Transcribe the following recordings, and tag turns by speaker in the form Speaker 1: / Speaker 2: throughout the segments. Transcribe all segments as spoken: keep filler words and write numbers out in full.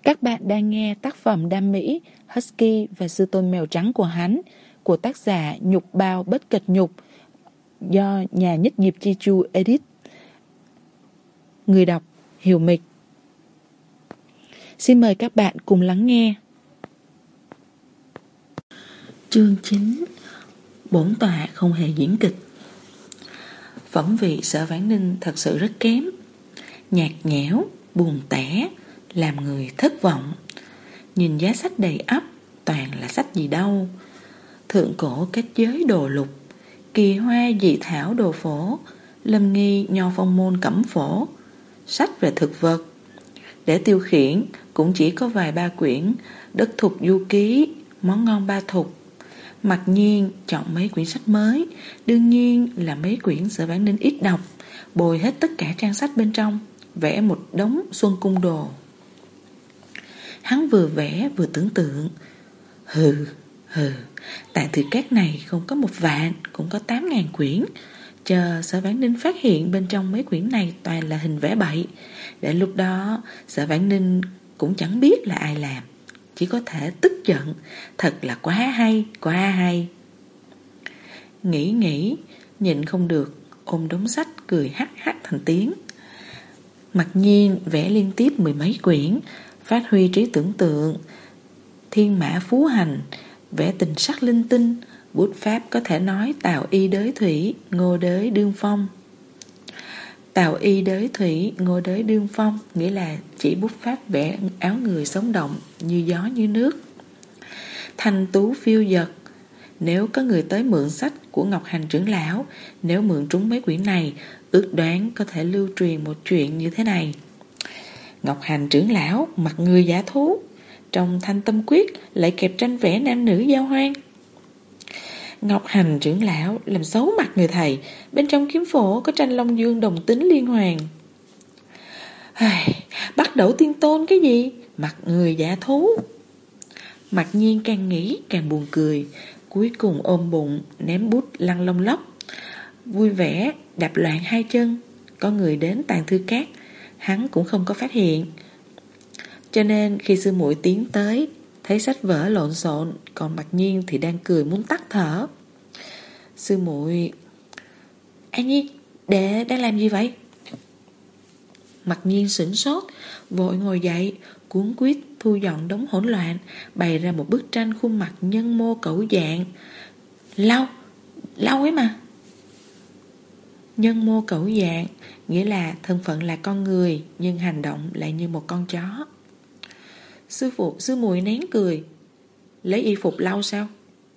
Speaker 1: Các bạn đang nghe tác phẩm Đam Mỹ, Husky và Sư Tôn Mèo Trắng của hắn của tác giả Nhục Bao Bất Kịch Nhục do nhà Nhất Nghiệp Chi Chu edit. Người đọc Hiểu Mịch. Xin mời các bạn cùng lắng nghe. Chương chín. Bổn tọa không hề diễn kịch. Phẩm vị Sở Vãn Ninh thật sự rất kém, nhạt nhẽo, buồn tẻ, làm người thất vọng. Nhìn giá sách đầy ắp, toàn là sách gì đâu: thượng cổ kết giới đồ lục, kỳ hoa dị thảo đồ phổ, lâm nghi nho phong môn cẩm phổ, sách về thực vật. Để tiêu khiển cũng chỉ có vài ba quyển Đất Thục Du Ký, Món Ngon Ba Thục. Mặc nhiên chọn mấy quyển sách mới, đương nhiên là mấy quyển Sở Vãn Ninh ít đọc, bồi hết tất cả trang sách bên trong, vẽ một đống xuân cung đồ. Hắn vừa vẽ vừa tưởng tượng. Hừ, hừ, Tạng Thư Các này không có một vạn, cũng có tám ngàn quyển. Chờ Sở Vãn Ninh phát hiện bên trong mấy quyển này toàn là hình vẽ bậy, để lúc đó Sở Vãn Ninh cũng chẳng biết là ai làm, chỉ có thể tức giận. Thật là quá hay, quá hay. Nghĩ nghĩ, nhịn không được, ôm đống sách cười hắc hắc thành tiếng. Mặc nhiên vẽ liên tiếp mười mấy quyển, phát huy trí tưởng tượng, thiên mã phú hành, vẽ tình sắc linh tinh. Bút pháp có thể nói tào y đới thủy, ngô đới đương phong. Tào y đới thủy, ngô đới đương phong nghĩa là chỉ bút pháp vẽ áo người sống động, như gió như nước, thanh tú phiêu dật. Nếu có người tới mượn sách của Ngọc Hành trưởng lão, nếu mượn trúng mấy quyển này, ước đoán có thể lưu truyền một chuyện như thế này: Ngọc Hành trưởng lão mặt người giả thú, trong Thanh Tâm Quyết lại kẹp tranh vẽ nam nữ giao hoan. Ngọc Hành trưởng lão làm xấu mặt người thầy, bên trong kiếm phổ có tranh Long Dương đồng tính liên hoàn. Bắt đầu tiên tôn cái gì, mặt người giả thú. Mặc nhiên càng nghĩ càng buồn cười, cuối cùng ôm bụng ném bút lăn lông lóc, vui vẻ đạp loạn hai chân. Có người đến Tạng Thư Các, hắn cũng không có phát hiện, cho nên khi sư muội tiến tới, thấy sách vở lộn xộn, còn Mặc nhiên thì đang cười muốn tắt thở. Sư muội: An Nhiên, đệ đang làm gì vậy? Mặc nhiên sửng sốt, vội ngồi dậy, cuống quýt thu dọn đống hỗn loạn, bày ra một bức tranh khuôn mặt nhân mô cẩu dạng. Lau, lau ấy mà. Nhân mô cẩu dạng nghĩa là thân phận là con người, nhưng hành động lại như một con chó. Sư phụ, sư muội nén cười: Lấy y phục lau sao?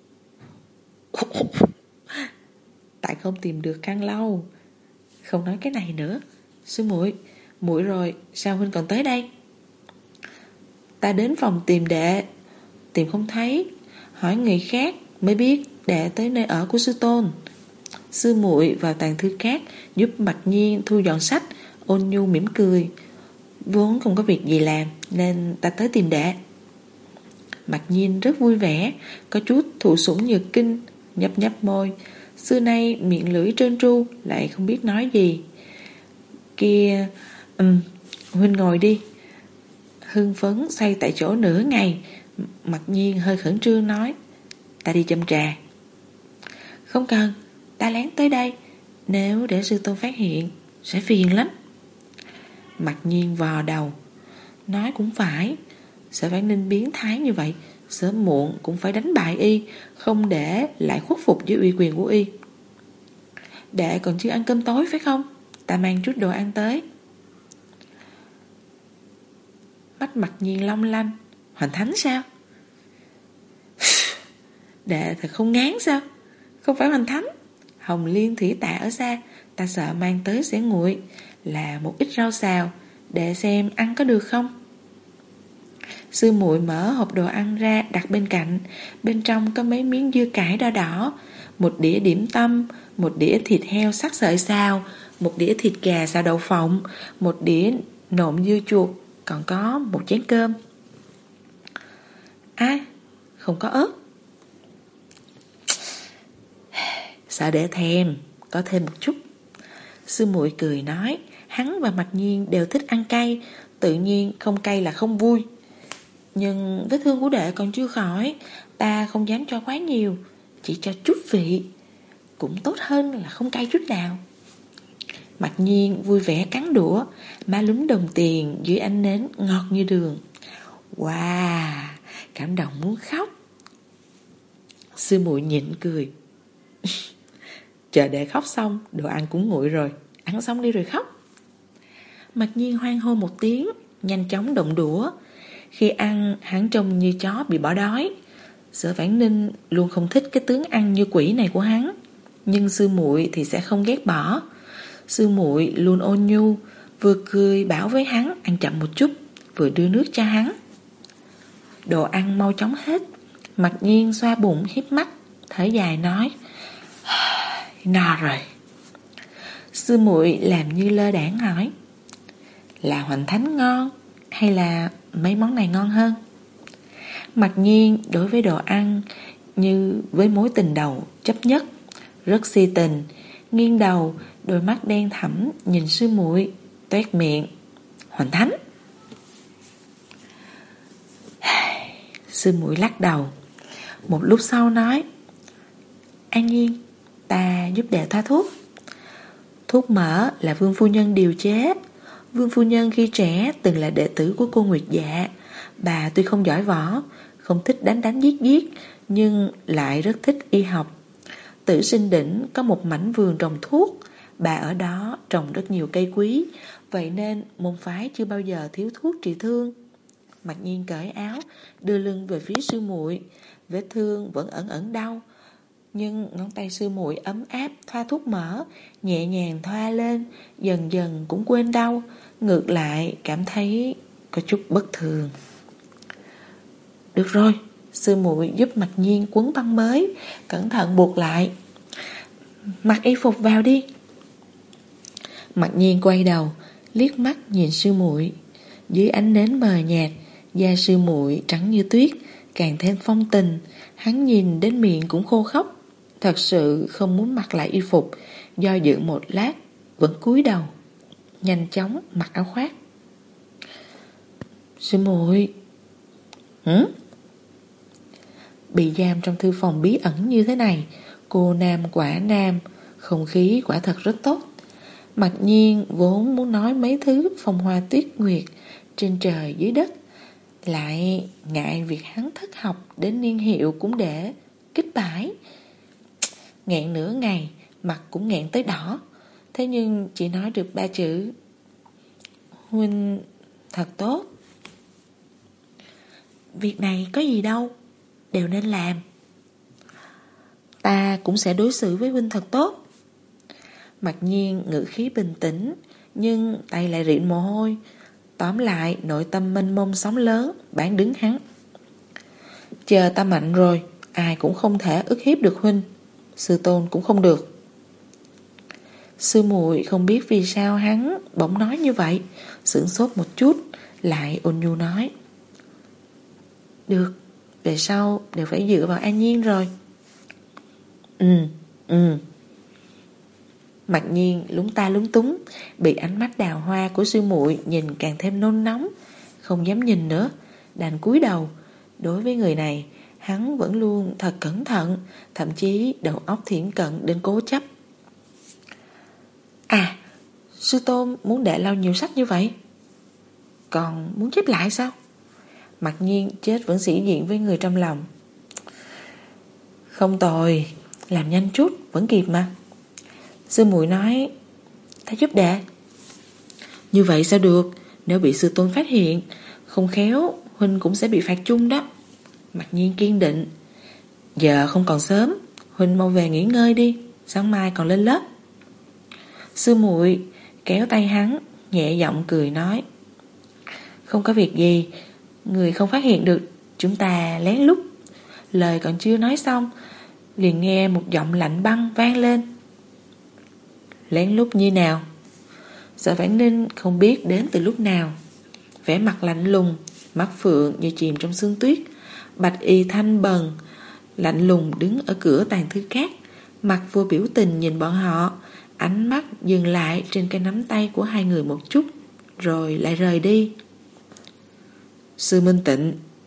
Speaker 1: Tại không tìm được khăn lau. Không nói cái này nữa. Sư muội, muội rồi, sao huynh còn tới đây? Ta đến phòng tìm đệ, tìm không thấy, hỏi người khác mới biết đệ tới nơi ở của sư tôn. Sư muội vào Tạng Thư Các giúp Mặc nhiên thu dọn sách, ôn nhu mỉm cười: Vốn không có việc gì làm nên ta tới tìm đệ. Mặc nhiên rất vui vẻ, có chút thụ sủng nhược kinh, nhấp nhấp môi. Xưa nay miệng lưỡi trơn tru, lại không biết nói gì. Kia, ừm, huynh ngồi đi. Hưng phấn xoay tại chỗ nửa ngày. Mặc nhiên hơi khẩn trương nói: Ta đi châm trà. Không cần, ta lén tới đây, nếu để sư tôn phát hiện sẽ phiền lắm. Mặc nhiên vò đầu, nói cũng phải, Sở Vãn Ninh biến thái như vậy, sớm muộn cũng phải đánh bại y, không để lại khuất phục với uy quyền của y. Đệ còn chưa ăn cơm tối phải không? Ta mang chút đồ ăn tới. Mắt Mặc nhiên long lanh: Hoành thánh sao? Đệ thật không ngán sao? Không phải hoành thánh, hồng liên thủy tạ ở xa, ta sợ mang tới sẽ nguội, là một ít rau xào, để xem ăn có được không. Sư muội mở hộp đồ ăn ra đặt bên cạnh, bên trong có mấy miếng dưa cải đỏ đỏ, một đĩa điểm tâm, một đĩa thịt heo sắc sợi xào, một đĩa thịt gà xào đậu phộng, một đĩa nộm dưa chuột, còn có một chén cơm. À, không có ớt. Sợ để thèm, có thêm một chút. Sư muội cười nói, hắn và Mặc nhiên đều thích ăn cay, tự nhiên không cay là không vui. Nhưng vết thương của đệ còn chưa khỏi, ta không dám cho quá nhiều, chỉ cho chút vị, cũng tốt hơn là không cay chút nào. Mặc Nhiên vui vẻ cắn đũa, má lúm đồng tiền dưới ánh nến ngọt như đường. Wow, cảm động muốn khóc. Sư muội nhịn cười. Chờ đệ khóc xong, đồ ăn cũng nguội rồi, ăn xong đi rồi khóc. Mặc Nhiên hoan hô một tiếng, nhanh chóng động đũa. Khi ăn, hắn trông như chó bị bỏ đói. Sở Vãn Ninh luôn không thích cái tướng ăn như quỷ này của hắn, nhưng sư muội thì sẽ không ghét bỏ. Sư muội luôn ôn nhu, vừa cười bảo với hắn ăn chậm một chút, vừa đưa nước cho hắn. Đồ ăn mau chóng hết. Mặc Nhiên xoa bụng híp mắt, thở dài nói: no rồi. Sư muội làm như lơ đãng hỏi: là hoành thánh ngon hay là mấy món này ngon hơn? Mặc Nhiên đối với đồ ăn như với mối tình đầu chấp nhất, rất si tình, nghiêng đầu, đôi mắt đen thẳm nhìn sư muội, toét miệng: hoành thánh. Sư muội lắc đầu, một lúc sau nói: An Nhiên, ta giúp đệ thoa thuốc. Thuốc mỡ là Vương phu nhân điều chế. Vương phu nhân khi trẻ từng là đệ tử của cô Nguyệt Dạ. Bà tuy không giỏi võ, không thích đánh đánh giết giết, nhưng lại rất thích y học. Tử Sinh Đỉnh có một mảnh vườn trồng thuốc, bà ở đó trồng rất nhiều cây quý, vậy nên môn phái chưa bao giờ thiếu thuốc trị thương. Mặc Nhiên cởi áo, đưa lưng về phía sư muội, vết thương vẫn ẩn ẩn đau, nhưng ngón tay sư muội ấm áp thoa thuốc mỡ, nhẹ nhàng thoa lên, dần dần cũng quên đau, ngược lại cảm thấy có chút bất thường. Được rồi, sư muội giúp Mặc Nhiên quấn băng mới, cẩn thận buộc lại. Mặc y phục vào đi. Mặc Nhiên quay đầu, liếc mắt nhìn sư muội. Dưới ánh nến mờ nhạt, da sư muội trắng như tuyết, càng thêm phong tình. Hắn nhìn đến miệng cũng khô khóc, thật sự không muốn mặc lại y phục, do dự một lát, vẫn cúi đầu, nhanh chóng mặc áo khoác. Sư muội. Hử? Bị giam trong thư phòng bí ẩn như thế này, cô nam quả nam, không khí quả thật rất tốt. Mặc Nhiên vốn muốn nói mấy thứ phong hoa tuyết nguyệt trên trời dưới đất, lại ngại việc hắn thất học đến niên hiệu cũng để kích bãi. Nghẹn nửa ngày, mặt cũng nghẹn tới đỏ. Thế nhưng chỉ nói được ba chữ: huynh thật tốt. Việc này có gì đâu, đều nên làm. Ta cũng sẽ đối xử với huynh thật tốt. Mặc Nhiên ngữ khí bình tĩnh, nhưng tay lại rịn mồ hôi. Tóm lại nội tâm mênh mông sóng lớn bán đứng hắn. Chờ ta mạnh rồi, ai cũng không thể ức hiếp được huynh, sư tôn cũng không được. Sư muội không biết vì sao hắn bỗng nói như vậy, sửng sốt một chút, lại ôn nhu nói: được, về sau đều phải dựa vào An Nhiên rồi. Ừ, ừ. Mặc Nhiên lúng ta lúng túng, bị ánh mắt đào hoa của sư muội nhìn càng thêm nôn nóng, không dám nhìn nữa, đành cúi đầu. Đối với người này, hắn vẫn luôn thật cẩn thận, thậm chí đầu óc thiển cận đến cố chấp. À, sư tôn muốn đệ lau nhiều sách như vậy, còn muốn chép lại sao? Mặc Nhiên chết vẫn sĩ diện với người trong lòng. Không tồi, làm nhanh chút vẫn kịp mà. Sư muội nói: ta giúp đệ. Như vậy sao được, nếu bị sư tôn phát hiện, không khéo huynh cũng sẽ bị phạt chung đó. Mặc Nhiên kiên định: giờ không còn sớm, huynh mau về nghỉ ngơi đi, sáng mai còn lên lớp. Sư muội kéo tay hắn, nhẹ giọng cười nói: không có việc gì, người không phát hiện được chúng ta lén lút. Lời còn chưa nói xong, liền nghe một giọng lạnh băng vang lên. Lén lút như nào? Sở Vãn Ninh không biết đến từ lúc nào, vẻ mặt lạnh lùng, mắt phượng như chìm trong sương tuyết, bạch y thanh bần, lạnh lùng đứng ở cửa tàn thư cát, mặt vô biểu tình nhìn bọn họ, ánh mắt dừng lại trên cái nắm tay của hai người một chút, rồi lại rời đi. Sư Minh Tịnh,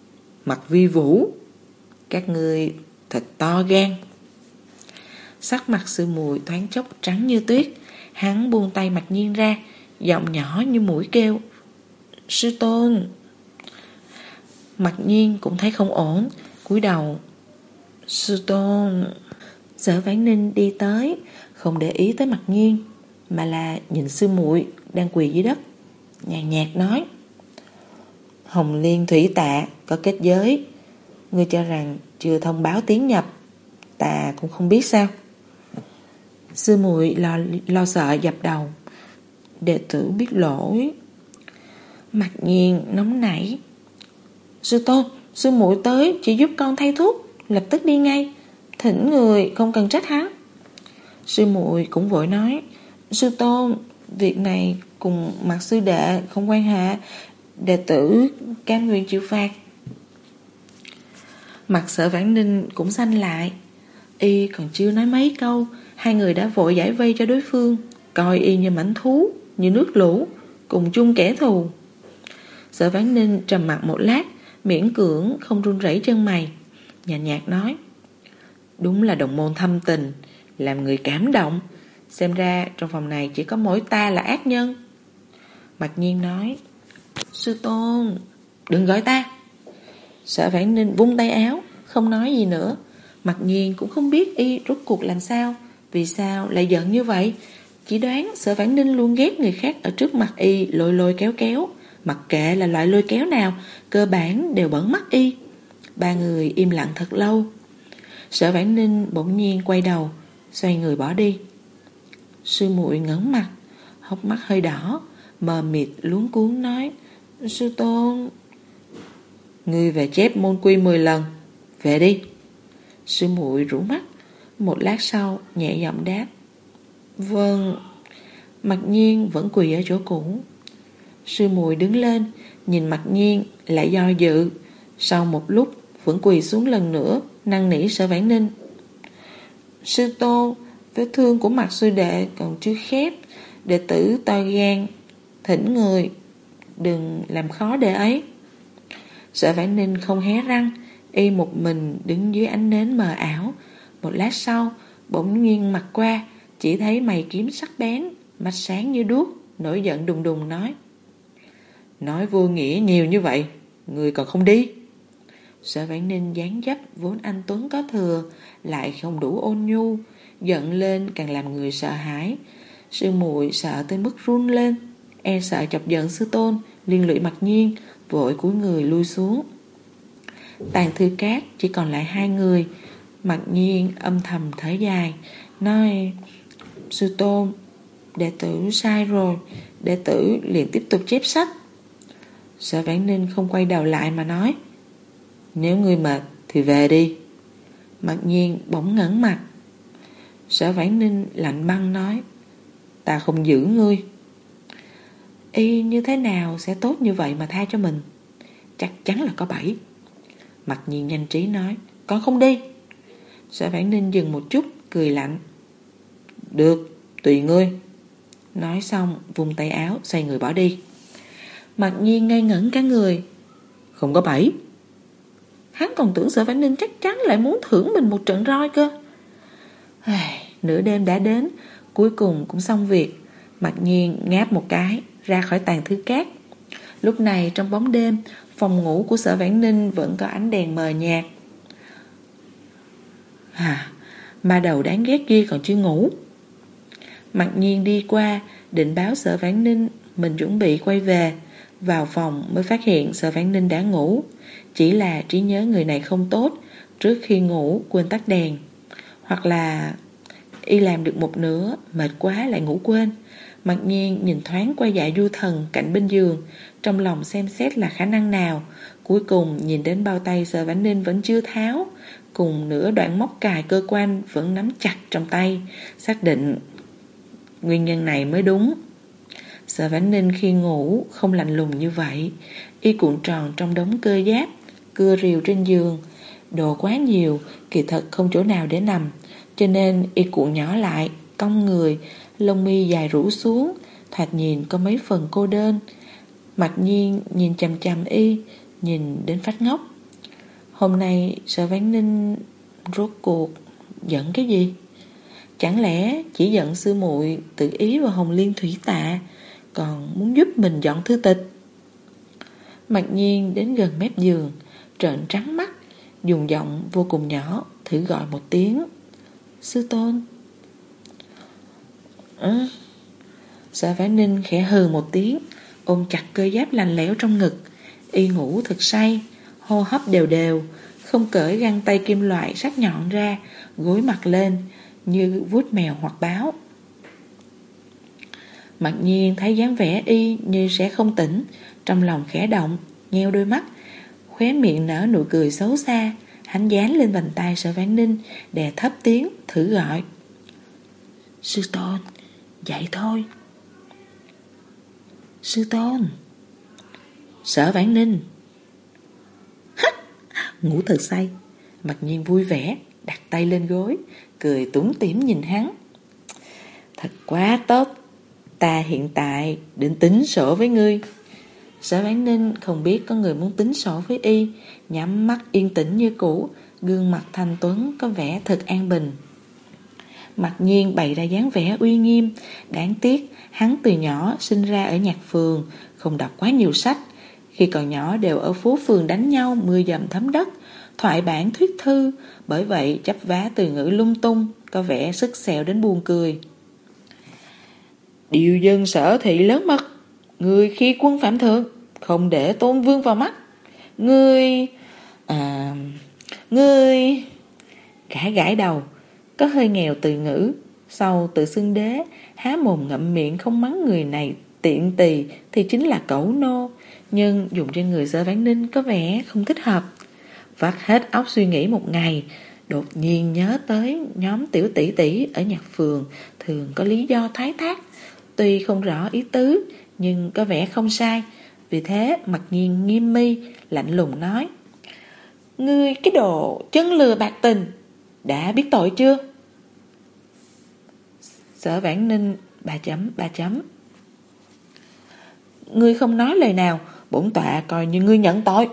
Speaker 1: Mặt Vi Vũ, các ngươi thật to gan. Sắc mặt Sư Muội thoáng chốc trắng như tuyết. Hắn buông tay Mạc Nhiên ra, giọng nhỏ như mũi kêu: Sư tôn. Mạc Nhiên cũng thấy không ổn, cúi đầu: Sư tôn. Sở Vãn Ninh đi tới, không để ý tới Mạc Nhiên, mà là nhìn Sư Muội đang quỳ dưới đất, nhàn nhạt nói: Hồng Liên Thủy Tạ có kết giới, ngươi cho rằng chưa thông báo tiến nhập, ta cũng không biết sao? Sư Muội lo, lo sợ dập đầu: Đệ tử biết lỗi. Mạc Nhiên nóng nảy: Sư tôn, sư muội tới chỉ giúp con thay thuốc, lập tức đi ngay, thỉnh người không cần trách hắn. Sư muội cũng vội nói: Sư tôn, việc này cùng Mạc sư đệ không quan hệ, đệ tử cam nguyện chịu phạt. Mặt Sở Vãn Ninh cũng xanh lại. Y còn chưa nói mấy câu, hai người đã vội giải vây cho đối phương, coi y như mãnh thú, như nước lũ, cùng chung kẻ thù. Sở Vãn Ninh trầm mặt một lát, miễn cưỡng không run rẩy chân mày, nhàn nhạt nói: Đúng là đồng môn thâm tình, làm người cảm động. Xem ra trong phòng này chỉ có mỗi ta là ác nhân. Mạc Nhiên nói: Sư tôn, đừng gọi ta. Sở Vãn Ninh vung tay áo, không nói gì nữa. Mạc Nhiên cũng không biết y rốt cuộc làm sao, vì sao lại giận như vậy. Chỉ đoán Sở Vãn Ninh luôn ghét người khác ở trước mặt y lôi lôi kéo kéo, mặc kệ là loại lôi kéo nào, cơ bản đều bẩn mắt y. Ba người im lặng thật lâu. Sở Vãn Ninh bỗng nhiên quay đầu, xoay người bỏ đi. Sư muội ngẩng mặt, hốc mắt hơi đỏ, mờ mịt luống cuống nói: Sư tôn. Ngươi về chép môn quy mười lần, về đi. Sư muội rũ mắt, một lát sau nhẹ giọng đáp: Vâng. Mạc Nhiên vẫn quỳ ở chỗ cũ. Sư muội đứng lên, nhìn Mạc Nhiên lại do dự, sau một lúc vẫn quỳ xuống lần nữa, năn nỉ Sở Vãn Ninh: Sư tôn, vết thương của Mạc sư đệ còn chưa khép, đệ tử to gan, thỉnh người đừng làm khó đệ ấy. Sở Vãn Ninh không hé răng, y một mình đứng dưới ánh nến mờ ảo. Một lát sau bỗng nghiêng mặt qua, chỉ thấy mày kiếm sắc bén, mắt sáng như đuốc, nổi giận đùng đùng nói: Nói vô nghĩa nhiều như vậy, người còn không đi? Sở Vãn Ninh dáng dấp vốn anh tuấn có thừa, lại không đủ ôn nhu, giận lên càng làm người sợ hãi. Sư muội sợ tới mức run lên, e sợ chọc giận sư tôn, liên lụy Mạc Nhiên, vội cúi người lui xuống. Tàn Thư Cát chỉ còn lại hai người. Mạc Nhiên âm thầm thở dài, nói: Sư tôn, đệ tử sai rồi, đệ tử liền tiếp tục chép sách. Sở Vãn Ninh không quay đầu lại mà nói: Nếu ngươi mệt thì về đi. Mạc Nhiên bỗng ngẩng mặt. Sở Vãn Ninh lạnh băng nói: Ta không giữ ngươi. Y như thế nào sẽ tốt như vậy mà tha cho mình? Chắc chắn là có bẫy. Mạc Nhiên nhanh trí nói: Con không đi. Sở Vãn Ninh dừng một chút, cười lạnh: Được, tùy ngươi. Nói xong vùng tay áo xoay người bỏ đi. Mạc Nhiên ngây ngẩn cả người. Không có bẫy? Hắn còn tưởng Sở Vãn Ninh chắc chắn lại muốn thưởng mình một trận roi cơ. Nửa đêm đã đến, cuối cùng cũng xong việc. Mạc Nhiên ngáp một cái, ra khỏi Tàn Thư Cát. Lúc này trong bóng đêm, phòng ngủ của Sở Vãn Ninh vẫn có ánh đèn mờ nhạt. À, ma đầu đáng ghét kia còn chưa ngủ. Mạc Nhiên đi qua, định báo Sở Vãn Ninh mình chuẩn bị quay về. Vào phòng mới phát hiện Sở Vãn Ninh đã ngủ. Chỉ là trí nhớ người này không tốt, trước khi ngủ quên tắt đèn. Hoặc là y làm được một nửa, mệt quá lại ngủ quên. Mạc Nhiên nhìn thoáng qua Dạ Du Thần cạnh bên giường, trong lòng xem xét là khả năng nào. Cuối cùng nhìn đến bao tay Sở Vãn Ninh vẫn chưa tháo, cùng nửa đoạn móc cài cơ quan vẫn nắm chặt trong tay, xác định nguyên nhân này mới đúng. Sở Vãn Ninh khi ngủ không lạnh lùng như vậy. Y cuộn tròn trong đống cơ giáp, cưa rìu trên giường. Đồ quá nhiều, kỳ thật không chỗ nào để nằm, cho nên y cuộn nhỏ lại, cong người, lông mi dài rũ xuống, thoạt nhìn có mấy phần cô đơn. Mạc Nhiên nhìn chằm chằm y, nhìn đến phát ngốc. Hôm nay Sở Vãn Ninh rốt cuộc giận cái gì? Chẳng lẽ chỉ giận sư muội tự ý vào Hồng Liên Thủy Tạ, còn muốn giúp mình dọn thư tịch? Mặc nhiên đến gần mép giường, trợn trắng mắt, dùng giọng vô cùng nhỏ thử gọi một tiếng: Sư tôn. Ừ. Sở Vãn Ninh khẽ hừ một tiếng, ôm chặt cơ giáp lạnh lẽo trong ngực. Y ngủ thật say, hô hấp đều đều, không cởi găng tay kim loại sắc nhọn ra, gối mặt lên như vuốt mèo hoặc báo. Mặc nhiên thấy dáng vẻ y như sẽ không tỉnh, trong lòng khẽ động, nheo đôi mắt, khóe miệng nở nụ cười xấu xa. Hắn dán lên vành tay Sở Vãn Ninh, đè thấp tiếng thử gọi: Sư tôn, dậy thôi. Sư tôn. Sở Vãn Ninh. Ngủ thật say. Mặc nhiên vui vẻ, đặt tay lên gối, cười tủm tỉm nhìn hắn. Thật quá tốt, ta hiện tại định tính sổ với ngươi. Sở Vãn Ninh không biết có người muốn tính sổ với y, nhắm mắt yên tĩnh như cũ, gương mặt thanh tuấn có vẻ thật an bình. Mặc nhiên bày ra dáng vẻ uy nghiêm. Đáng tiếc hắn từ nhỏ sinh ra ở nhạc phường, không đọc quá nhiều sách. Khi còn nhỏ đều ở phố phường đánh nhau mưa dầm thấm đất, thoại bản thuyết thư, bởi vậy chấp vá từ ngữ lung tung, có vẻ sức sẹo đến buồn cười. Điều dân Sở thị lớn mật, người khi quân phạm thượng, không để Tôn Vương vào mắt. Ngươi... À... Ngươi... Gãi gãi đầu, có hơi nghèo từ ngữ. Sau tự xưng đế, há mồm ngậm miệng không mắng người này tiện tỳ thì chính là cẩu nô, nhưng dùng trên người Sở Vãn Ninh có vẻ không thích hợp. Vắt hết óc suy nghĩ một ngày, đột nhiên nhớ tới nhóm tiểu tỷ tỷ ở nhạc phường thường có lý do thoái thác, tuy không rõ ý tứ nhưng có vẻ không sai. Vì thế Mặc nhiên nghiêm mi, lạnh lùng nói: Ngươi cái đồ chân lừa bạc tình, đã biết tội chưa? Sở Vãn Ninh ba chấm ba chấm. Ngươi không nói lời nào, bổn tọa coi như ngươi nhận tội.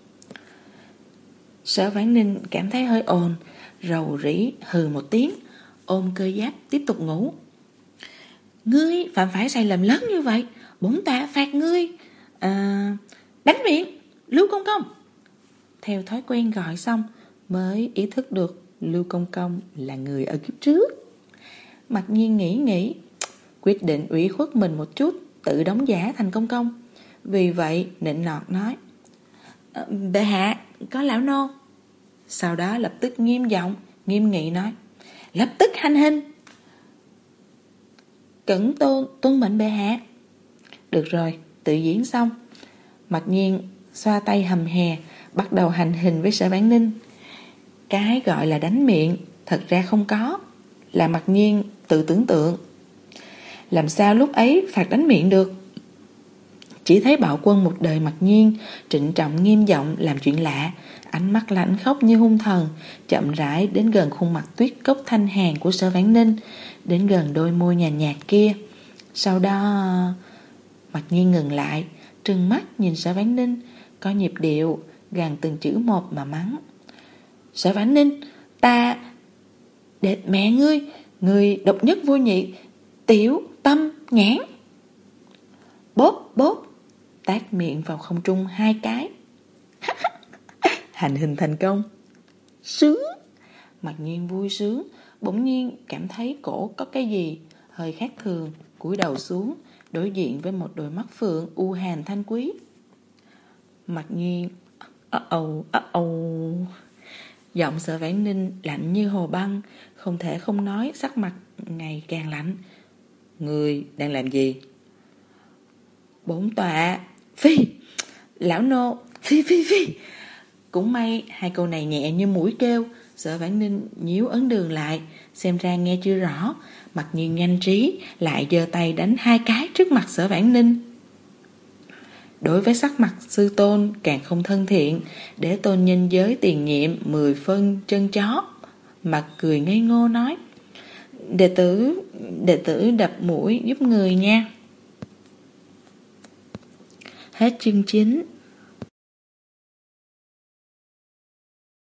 Speaker 1: Sở Vãn Ninh cảm thấy hơi ồn, rầu rĩ hừ một tiếng, ôm cơ giáp tiếp tục ngủ. Ngươi phạm phải sai lầm lớn như vậy, bổn tọa phạt ngươi à, đánh miệng, Lưu Công Công. Theo thói quen gọi xong mới ý thức được Lưu Công Công là người ở kiếp trước. Mặc nhiên nghĩ nghĩ, quyết định ủy khuất mình một chút, tự đóng giả thành Công Công. Vì vậy nịnh nọt nói: Bệ hạ, có lão nô. Sau đó lập tức nghiêm giọng, nghiêm nghị nói: Lập tức hành hình. Cẩn tôn tuân mệnh bệ hạ. Được rồi, tự diễn xong. Mặc nhiên xoa tay hầm hè, bắt đầu hành hình với Sở Vãn Ninh. Cái gọi là đánh miệng thật ra không có, là Mặc nhiên tự tưởng tượng. Làm sao lúc ấy phạt đánh miệng được? Chỉ thấy bạo quân một đời Mặc nhiên trịnh trọng nghiêm giọng làm chuyện lạ, ánh mắt lãnh khóc như hung thần, chậm rãi đến gần khuôn mặt tuyết cốc thanh hàn của Sở Vãn Ninh, đến gần đôi môi nhàn nhạt kia. Sau đó Mặc nhiên ngừng lại, trừng mắt nhìn Sở Vãn Ninh, có nhịp điệu gằn từng chữ một mà mắng: Sở Vãn Ninh, ta đệ mẹ ngươi, ngươi độc nhất vô nhị, tiểu tâm nhãn. Bốp bốp, tát miệng vào không trung hai cái. Hành hình thành công. Sướng. Mặc nhiên vui sướng, bỗng nhiên cảm thấy cổ có cái gì hơi khác thường, cúi đầu xuống, đối diện với một đôi mắt phượng u hàn thanh quý. Mặc nhiên uh oh, uh oh. Giọng Sở Vãn Ninh lạnh như hồ băng, không thể không nói, sắc mặt ngày càng lạnh. Người đang làm gì? Bổn tọa phi, lão nô phi phi phi. Cũng may hai câu này nhẹ như mũi kêu. Sở Vãn Ninh nhíu ấn đường lại, xem ra nghe chưa rõ. Mặc nhiên nhanh trí, lại giơ tay đánh hai cái trước mặt Sở Vãn Ninh. Đối với sắc mặt sư tôn càng không thân thiện, để tôn nhân giới tiền nhiệm mười phân chân chó, mặt cười ngây ngô nói: Đệ tử, đệ tử đập mũi giúp người nha. Hết chương chín.